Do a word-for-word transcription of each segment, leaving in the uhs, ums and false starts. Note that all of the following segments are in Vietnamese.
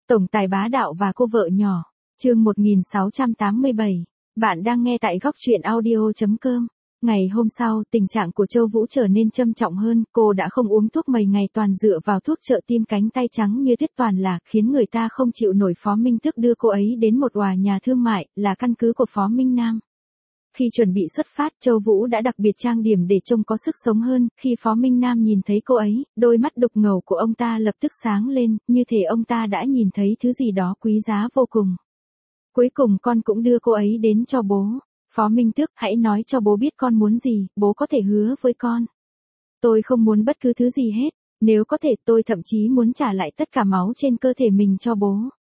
Tổng tài bá đạo và cô vợ nhỏ. Chương một nghìn sáu trăm tám mươi bảy. Bạn đang nghe tại góc truyện audio chấm com. Ngày hôm sau, tình trạng của Châu Vũ trở nên trầm trọng hơn, cô đã không uống thuốc mấy ngày toàn dựa vào thuốc trợ tim cánh tay trắng như tuyết toàn là, khiến người ta không chịu nổi. Phó Minh Tước đưa cô ấy đến một tòa nhà thương mại, là căn cứ của Phó Minh Nam. Khi chuẩn bị xuất phát, Châu Vũ đã đặc biệt trang điểm để trông có sức sống hơn, khi Phó Minh Nam nhìn thấy cô ấy, đôi mắt đục ngầu của ông ta lập tức sáng lên, như thể ông ta đã nhìn thấy thứ gì đó quý giá vô cùng. Cuối cùng con cũng đưa cô ấy đến cho bố. Phó Minh Tước, hãy nói cho bố biết con muốn gì, bố có thể hứa với con. Tôi không muốn bất cứ thứ gì hết, nếu có thể tôi thậm chí muốn trả lại tất cả máu trên cơ thể mình cho bố.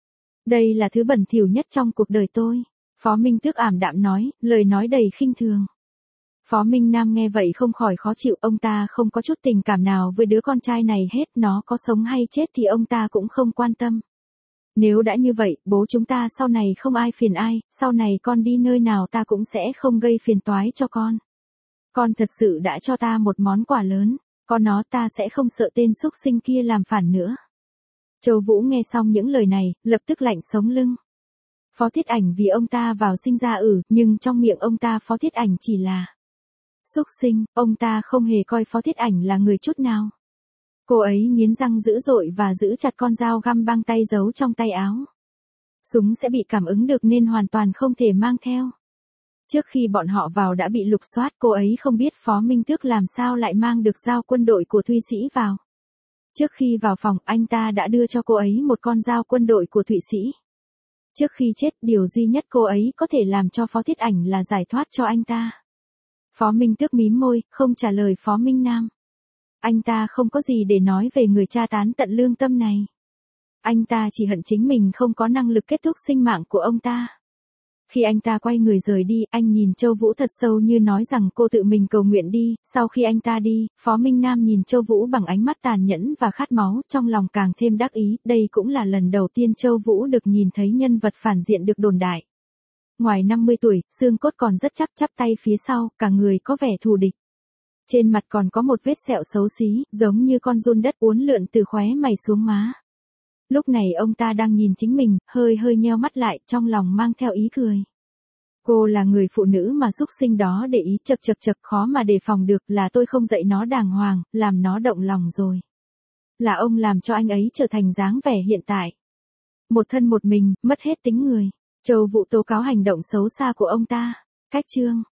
Đây là thứ bẩn thỉu nhất trong cuộc đời tôi. Phó Minh Tước ảm đạm nói, lời nói đầy khinh thường. Phó Minh Nam nghe vậy không khỏi khó chịu, ông ta không có chút tình cảm nào với đứa con trai này hết, nó có sống hay chết thì ông ta cũng không quan tâm. Nếu đã như vậy, bố chúng ta sau này không ai phiền ai, sau này con đi nơi nào ta cũng sẽ không gây phiền toái cho con. Con thật sự đã cho ta một món quà lớn, có nó ta sẽ không sợ tên xúc sinh kia làm phản nữa. Châu Vũ nghe xong những lời này, lập tức lạnh sống lưng. Phó Thiết Ảnh vì ông ta vào sinh ra ử, nhưng trong miệng ông ta Phó Thiết Ảnh chỉ là xúc sinh, ông ta không hề coi Phó Thiết Ảnh là người chút nào. Cô ấy nghiến răng dữ dội và giữ chặt con dao găm băng tay giấu trong tay áo. Súng sẽ bị cảm ứng được nên hoàn toàn không thể mang theo. Trước khi bọn họ vào đã bị lục soát, cô ấy không biết Phó Minh Tước làm sao lại mang được dao quân đội của Thụy Sĩ vào. Trước khi vào phòng, anh ta đã đưa cho cô ấy một con dao quân đội của Thụy Sĩ. Trước khi chết, điều duy nhất cô ấy có thể làm cho Phó Thiết Ảnh là giải thoát cho anh ta. Phó Minh Tước mím môi, không trả lời Phó Minh Nam. Anh ta không có gì để nói về người cha tán tận lương tâm này. Anh ta chỉ hận chính mình không có năng lực kết thúc sinh mạng của ông ta. Khi anh ta quay người rời đi, anh nhìn Châu Vũ thật sâu như nói rằng cô tự mình cầu nguyện đi. Sau khi anh ta đi, Phó Minh Nam nhìn Châu Vũ bằng ánh mắt tàn nhẫn và khát máu, trong lòng càng thêm đắc ý. Đây cũng là lần đầu tiên Châu Vũ được nhìn thấy nhân vật phản diện được đồn đại. Ngoài năm mươi tuổi, xương cốt còn rất chắc, chắp tay phía sau, cả người có vẻ thù địch. Trên mặt còn có một vết sẹo xấu xí, giống như con giun đất uốn lượn từ khóe mày xuống má. Lúc này ông ta đang nhìn chính mình, hơi hơi nheo mắt lại, trong lòng mang theo ý cười. Cô là người phụ nữ mà xúc sinh đó để ý, chật chật chật, khó mà đề phòng được, là tôi không dạy nó đàng hoàng, làm nó động lòng rồi. Là ông làm cho anh ấy trở thành dáng vẻ hiện tại. Một thân một mình, mất hết tính người. Châu Vũ tố cáo hành động xấu xa của ông ta. Cách chương